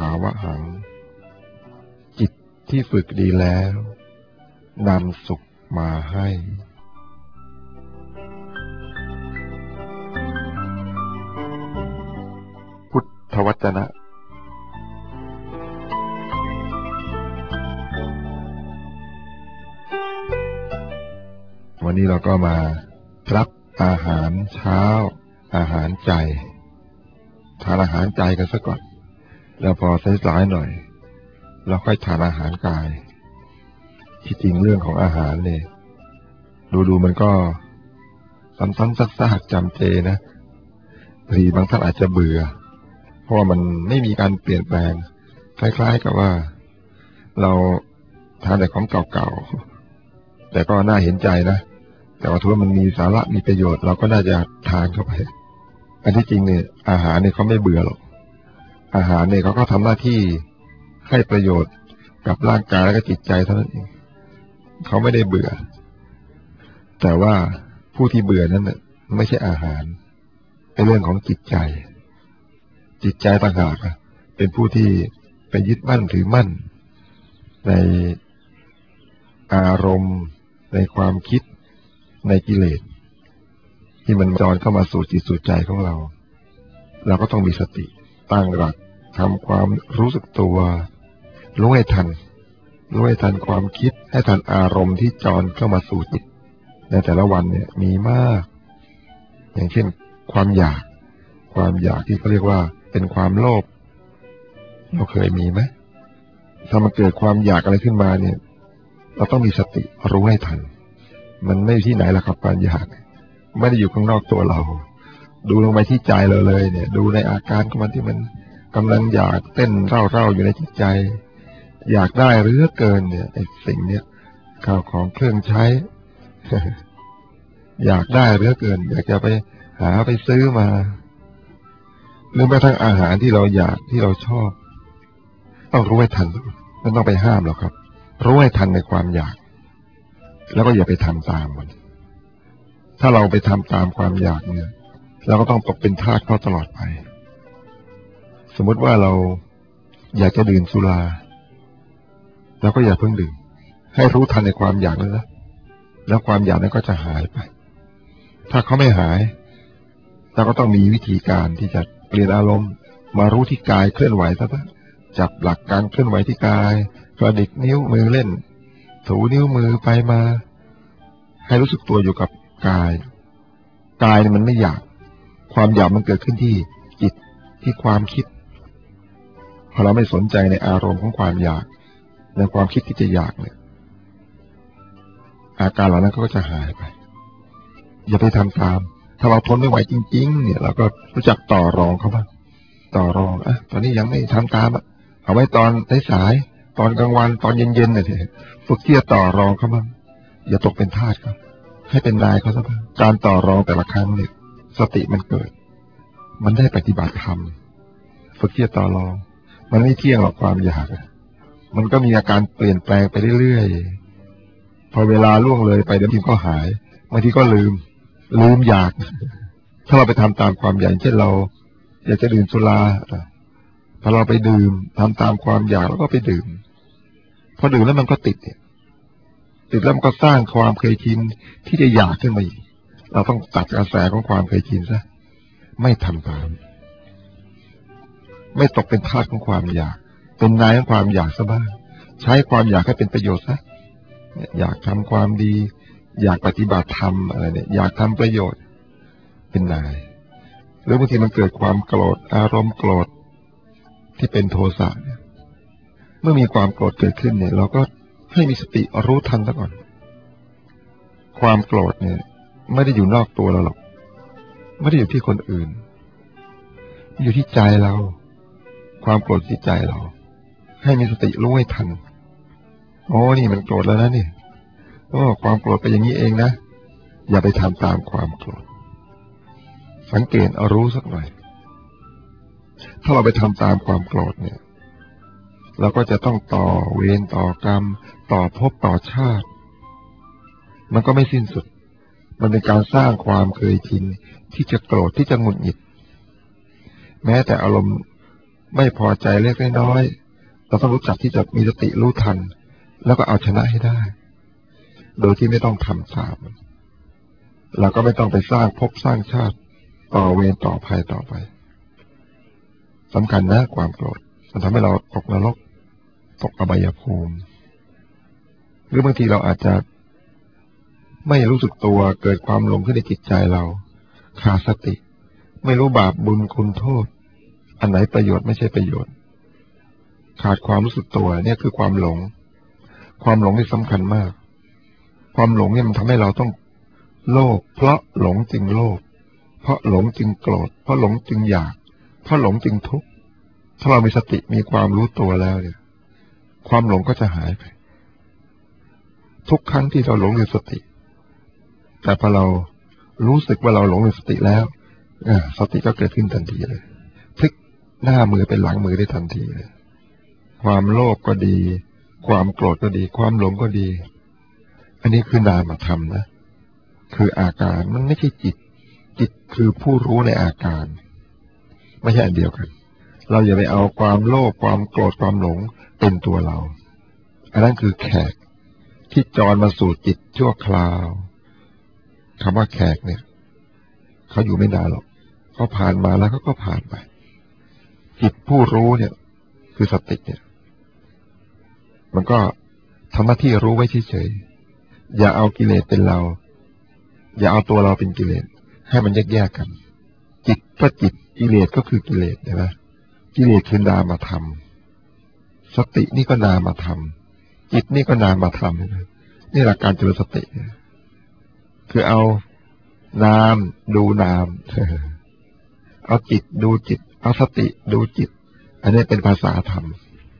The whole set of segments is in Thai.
าวะหังจิตที่ฝึกดีแล้วนำสุขมาให้พุทธวจนะวันนี้เราก็มารับอาหารเช้าอาหารใจทานอาหารใจกันซะก่อนแล้วพอสายๆหน่อยเราค่อยทานอาหารกายที่จริงเรื่องของอาหารเนี่ยดูมันก็ซ้ำๆซากๆจำเจนะบางทีบางท่านอาจจะเบื่อเพราะว่ามันไม่มีการเปลี่ยนแปลงคล้ายๆกับว่าเราทานแต่ของเก่าๆแต่ก็น่าเห็นใจนะแต่ว่าถ้ามันมีสาระมีประโยชน์เราก็น่าจะทานเข้าไปอันที่จริงเนี่ยอาหารเนี่ยเขาไม่เบื่อหรอกอาหารเนี่ยเขาก็ทำหน้าที่ให้ประโยชน์กับร่างกายและก็จิตใจเท่านั้นเองเขาไม่ได้เบื่อแต่ว่าผู้ที่เบื่อนั้นน่ะไม่ใช่อาหารเป็นเรื่องของจิตใจจิตใจต่างหากเป็นผู้ที่ไปยึดมั่นถือมั่นในอารมณ์ในความคิดในกิเลสที่มันจรเข้ามาสู่จิตสู่ใจของเราเราก็ต้องมีสติตั้งหลักทำความรู้สึกตัวรู้ให้ทันความคิดให้ทันอารมณ์ที่จรเข้ามาสู่จิตในแต่ละวันเนี่ยมีมากอย่างเช่นความอยากที่เขาเรียกว่าเป็นความโลภเราเคยมีไหมถ้ามันเกิดความอยากอะไรขึ้นมาเนี่ยเราต้องมีสติรู้ให้ทันมันไม่อยู่ที่ไหนล่ะครับความอยากไม่ได้อยู่ข้างนอกตัวเราดูลงไปที่ใจเราเลยเนี่ยดูในอาการของมันที่มันกำลังอยากเต้นเร่าอยู่ในจิตใจอยากได้เหลือเกินเนี่ยไอ้สิ่งเนี้ยข้าวของเครื่องใช้ อยากได้เหลือเกินอยากจะไปหาไปซื้อมาหรือแม้ทั้งอาหารที่เราอยากที่เราชอบต้องรู้ให้ทันไม่ต้องไปห้ามหรอกครับรู้ให้ทันในความอยากแล้วก็อย่าไปทำตามมันถ้าเราไปทำตามความอยากเนี่ยเราก็ต้องตกเป็นทาสเขาตลอดไปสมมติว่าเราอยากจะดื่มสุราเราก็อย่าเพิ่งดื่มให้รู้ทันในความอยากนั้นนะแล้วความอยากนั้นก็จะหายไปถ้าเขาไม่หายเราก็ต้องมีวิธีการที่จะเปลี่ยนอารมณ์มารู้ที่กายเคลื่อนไหวซะบ้างจับหลักการเคลื่อนไหวที่กายกระดิกนิ้วมือเล่นถูนิ้วมือไปมาให้รู้สึกตัวอยู่กับกายเนี่ยมันไม่อยากความอยากมันเกิดขึ้นที่จิตที่ความคิดพอเราไม่สนใจในอารมณ์ของความอยากในความคิดที่จะอยากเนี่ยอาการเหล่านั้นก็จะหายไปอย่าไปทำตามถ้าเราทนไม่ไหวจริงๆเนี่ยเราก็รู้จักต่อรองเขาบ้างต่อรองตอนนี้ยังไม่ทำตามเอาไว้ตอนสายตอนกลางวันตอนเย็นๆเนี่ยฝึกที่จะต่อรองเขาบ้างอย่าตกเป็นทาสเขาให้เป็นนายเขาซะบ้างการต่อรองแต่ละครั้งเนี่ยสติมันเกิดมันได้ปฏิบัติธรรมฝึกที่จะต่อรองมันไม่เที่ยงหรอกความอยากมันก็มีอาการเปลี่ยนแปลงไปเรื่อยๆพอเวลาล่วงเลยไปเดี๋ยวบางทีก็หายบางทีก็ลืมอยากถ้าเราไปทำตามความอยากเช่นเราอยากจะดื่มสุราพอเราไปดื่มทำตามความอยากแล้วก็ไปดื่มพอดื่มแล้วมันก็ติดแล้วมันก็สร้างความเคยชินที่จะอยากขึ้นมาอีกเราต้องตัดกระแสของความเคยชินซะไม่ทำตามไม่ตกเป็นทาสของความอยากเป็นนายของความอยากซะบ้างใช้ความอยากให้เป็นประโยชน์ซะอยากทำความดีอยากปฏิบัติธรรมอะไรเนี่ยอยากทำประโยชน์เป็นนายหรือบางทีมันเกิดความโกรธอารมณ์โกรธที่เป็นโทสะเมื่อมีความโกรธเกิดขึ้นเนี่ยเราก็ให้มีสติรู้ทันซะก่อนความโกรธเนี่ยไม่ได้อยู่นอกตัวเราหรอกไม่ได้อยู่ที่คนอื่นอยู่ที่ใจเราความโกรธที่ใจเราให้มีสติรู้ให้ทันนี่มันโกรธแล้วนะนี่ความโกรธเป็นอย่างนี้เองนะอย่าไปทำตามความโกรธสังเกตรู้สักหน่อยถ้าเราไปทำตามความโกรธเนี่ยเราก็จะต้องต่อเวรต่อกรรมต่อภพต่อชาติมันก็ไม่สิ้นสุดมันเป็นการสร้างความเคยชินที่จะโกรธที่จะหงุดหงิดแม้แต่อารมณ์ไม่พอใจเล็กน้อยเราต้องรู้จักที่จะมีสติรู้ทันแล้วก็เอาชนะให้ได้โดยที่ไม่ต้องทำตามเราก็ไม่ต้องไปสร้างภพสร้างชาติต่อเวรต่อภัยต่อไปสำคัญนะความโกรธมันทำให้เราตกนรกตกอบายภูมิหรือบางทีเราอาจจะไม่รู้สึกตัวเกิดความหลงขึ้นในจิตใจเราขาดสติไม่รู้บาปบุญคุณโทษอันไหนประโยชน์ไม่ใช่ประโยชน์ขาดความรู้สึกตัวเนี่ยคือความหลงความหลงนี่สำคัญมากความหลงเนี่ยมันทำให้เราต้องโลภเพราะหลงจึงโลภเพราะหลงจึงโกรธเพราะหลงจึงอยากเพราะหลงจึงทุกข์ถ้าเรามีสติมีความรู้ตัวแล้วเนี่ยความหลงก็จะหายไปทุกครั้งที่เราหลงในสติแต่พอเรารู้สึกว่าเราหลงในสติแล้วสติก็เกิดขึ้นทันทีเลยพลิกหน้ามือเป็นหลังมือได้ทันทีเลยความโลภก็ดีความโกรธก็ดีความหลงก็ดีอันนี้คือนามธรรมนะคืออาการมันไม่ใช่จิตจิตคือผู้รู้ในอาการไม่ใช่อันเดียวกันเราอย่าไปเอาความโลภความโกรธความหลงเป็นตัวเราอันนั้นคือแขกที่จรมาสู่จิตชั่วคราวคำว่าแขกเนี่ยเขาอยู่ไม่นานหรอกเขาผ่านมาแล้วเขาก็ผ่านไปจิตผู้รู้เนี่ยคือสติเนี่ยมันก็ทำหน้าที่รู้ไว้เฉยๆอย่าเอากิเลสเป็นเราอย่าเอาตัวเราเป็นกิเลสให้มันแยกๆกันจิตก็จิตกิเลสก็คือกิเลสใช่ไหมกิเลสคือนามธรรมสตินี่ก็นามธรรมจิตนี่ก็นามธรรมนี่หลักการเจริญสติคือเอานามดูนามเอาจิตดูจิตเอาสติดูจิตอันนี้เป็นภาษาธรรม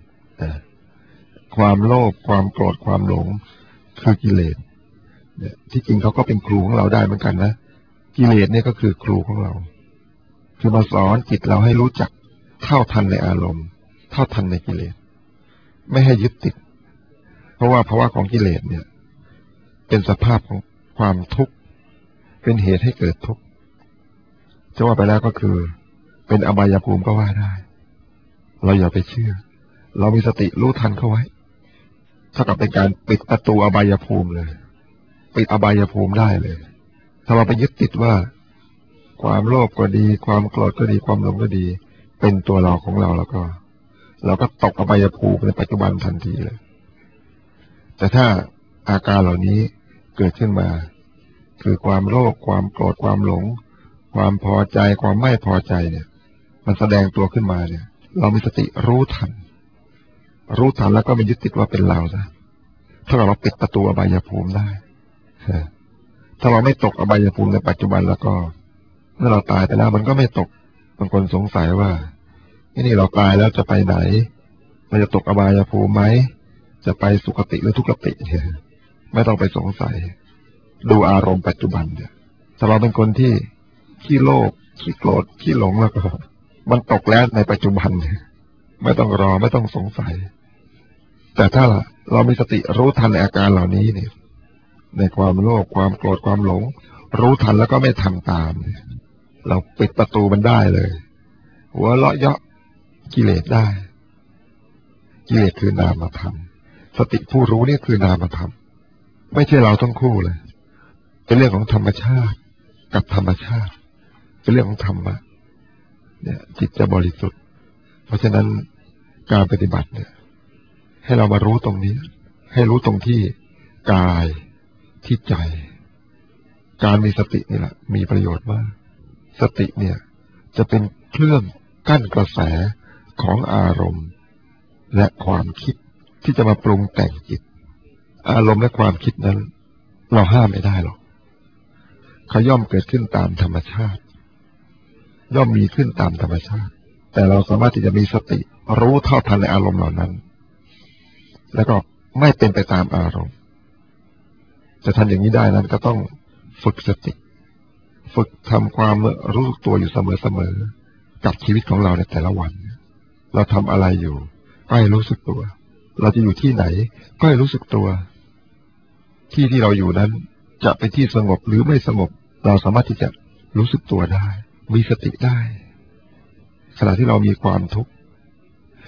ความโลภความโกรธความหลงคือกิเลสที่จริงเขาก็เป็นครูของเราได้เหมือนกันนะกิเลสเนี่ยก็คือครูของเราคือมาสอนจิตเราให้รู้จักเท่าทันในอารมณ์เท่าทันในกิเลสไม่ให้ยึดติดเพราะว่าภาวะของกิเลสเนี่ยเป็นสภาพของความทุกข์เป็นเหตุให้เกิดทุกข์จะว่าไปแล้วก็คือเป็นอบายภูมิก็ว่าได้เราอย่าไปเชื่อเรามีสติรู้ทันเข้าไว้เท่ากับเป็นการปิดประตูอบายภูมิเลยปิดอบายภูมิได้เลยถ้าเราไปยึดติดว่าความโลภก็ดีความโกรธก็ดีความหลงก็ดีเป็นตัวเราของเราแล้วก็เราก็ตกอบายภูมิในปัจจุบันทันทีเลยแต่ถ้าอาการเหล่านี้เกิดขึ้นมาคือความโลภความโกรธความหลงความพอใจความไม่พอใจเนี่ยมันแสดงตัวขึ้นมาเนี่ยเรามีสติรู้ทันแล้วก็ไม่ยึดติดว่าเป็นเราซะถ้าเราปิดประตูอบายภูมิได้ถ้าเราไม่ตกอบายภูมิในปัจจุบันแล้วก็เมื่อเราตายไปแล้วมันก็ไม่ตกบางคนสงสัยว่านี่เราตายแล้วจะไปไหนเราจะตกอบายภูมิไหมจะไปสุคติหรือทุกขติไม่ต้องไปสงสัยดูอารมณ์ปัจจุบันเนี่ยถ้าเราเป็นคนที่ขี้โลภขี้โกรธขี้หลงแล้วก็มันตกแล้วในปัจจุบันไม่ต้องรอไม่ต้องสงสัยแต่ถ้าเรามีสติรู้ทันในอาการเหล่านี้เนี่ยในความโลภความโกรธความหลงรู้ทันแล้วก็ไม่ทำตามเราปิดประตูมันได้เลยหัวเราะเยาะกิเลสได้กิเลสคือนามธรรมสติผู้รู้นี่คือนามธรรมไม่ใช่เราทั้งคู่เลยเป็นเรื่องของธรรมชาติกับธรรมชาติเป็นเรื่องของธรรมะเนี่ยจิตจะบริสุทธิ์เพราะฉะนั้นการปฏิบัติเนี่ยให้เรามารู้ตรงนี้ให้รู้ตรงที่กายที่ใจการมีสตินี่แหละมีประโยชน์มากสติเนี่ยจะเป็นเครื่องกั้นกระแสของอารมณ์และความคิดที่จะมาปรุงแต่งจิตอารมณ์และความคิดนั้นเราห้ามไม่ได้หรอกเขาย่อมเกิดขึ้นตามธรรมชาติย่อมมีขึ้นตามธรรมชาติแต่เราสามารถที่จะมีสติรู้เท่าทันในอารมณ์เหล่านั้นแล้วก็ไม่เป็นไปตามอารมณ์จะทำอย่างนี้ได้นั้นก็ต้องฝึกสติฝึกทำความรู้ตัวอยู่เสมอๆกับชีวิตของเราในแต่ละวันเราทำอะไรอยู่ก็ให้รู้สึกตัวเราจะอยู่ที่ไหนก็ให้รู้สึกตัวที่เราอยู่นั้นจะเป็นที่สงบหรือไม่สงบเราสามารถที่จะรู้สึกตัวได้มีสติได้ขณะที่เรามีความทุกข์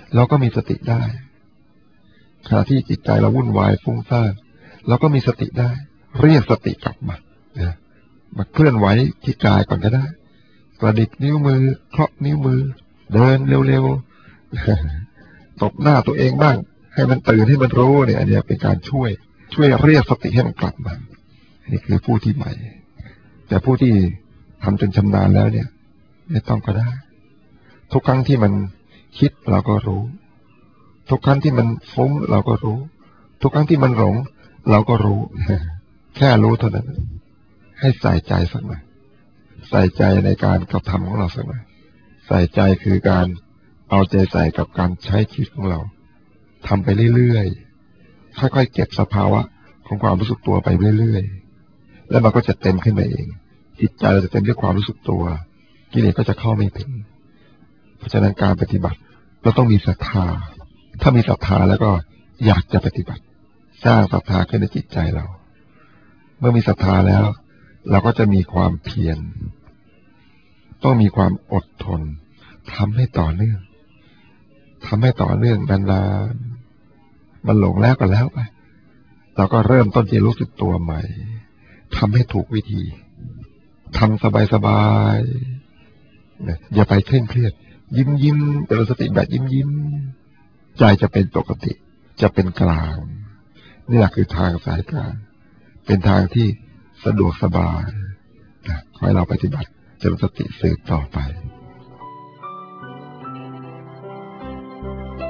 เราก็มีสติได้ขณะที่จิตใจเราวุ่นวายฟุ้งซ่านเราก็มีสติได้เรียกสติกลับมาเคลื่อนไหวที่กายก่อนก็ได้กระดิกนิ้วมือเคาะนิ้วมือเดินเร็วๆตบหน้าตัวเองบ้างให้มันตื่นให้มันรู้เนี่ยอันนี้เป็นการช่วยเรียกสติให้มันกลับมานี่คือผู้ที่ใหม่แต่ผู้ที่ทำจนชำนาญแล้วเนี่ยไม่ต้องก็ได้ทุกครั้งที่มันคิดเราก็รู้ทุกครั้งที่มันฟุ้งเราก็รู้ทุกครั้งที่มันหลงเราก็รู้แค่รู้เท่านั้นให้ใส่ใจสักหน่อยใส่ใจในการกระทำของเราสักหน่อยใส่ใจคือการเอาใจใส่กับการใช้ชีวิตของเราทำไปเรื่อยๆค่อยๆเก็บสภาวะของความรู้สึกตัวไปเรื่อยๆแล้วมันก็จะเต็มขึ้นไปเองจิตใจเราจะเต็มด้วยความรู้สึกตัวกิเลสก็จะเข้าไม่ถึงเพราะฉะนั้นการปฏิบัติเราต้องมีศรัทธาถ้ามีศรัทธาแล้วก็อยากจะปฏิบัติสร้างศรัทธาขึ้นในจิตใจเราเมื่อมีศรัทธาแล้วเราก็จะมีความเพียรต้องมีความอดทนทำให้ต่อเนื่องนานๆมันหลงแล้วก็แล้วไปเราก็เริ่มต้นที่รู้สึกตัวใหม่ทำให้ถูกวิธีทำสบายๆอย่าไปเคร่งเครียดยิ้มเจริญสติแบบยิ้มใจจะเป็นปกติจะเป็นกลางนี่แหละคือทางสายกลางเป็นทางที่สะดวกสบายขอให้เราปฏิบัติเจริญสติสืบต่อไป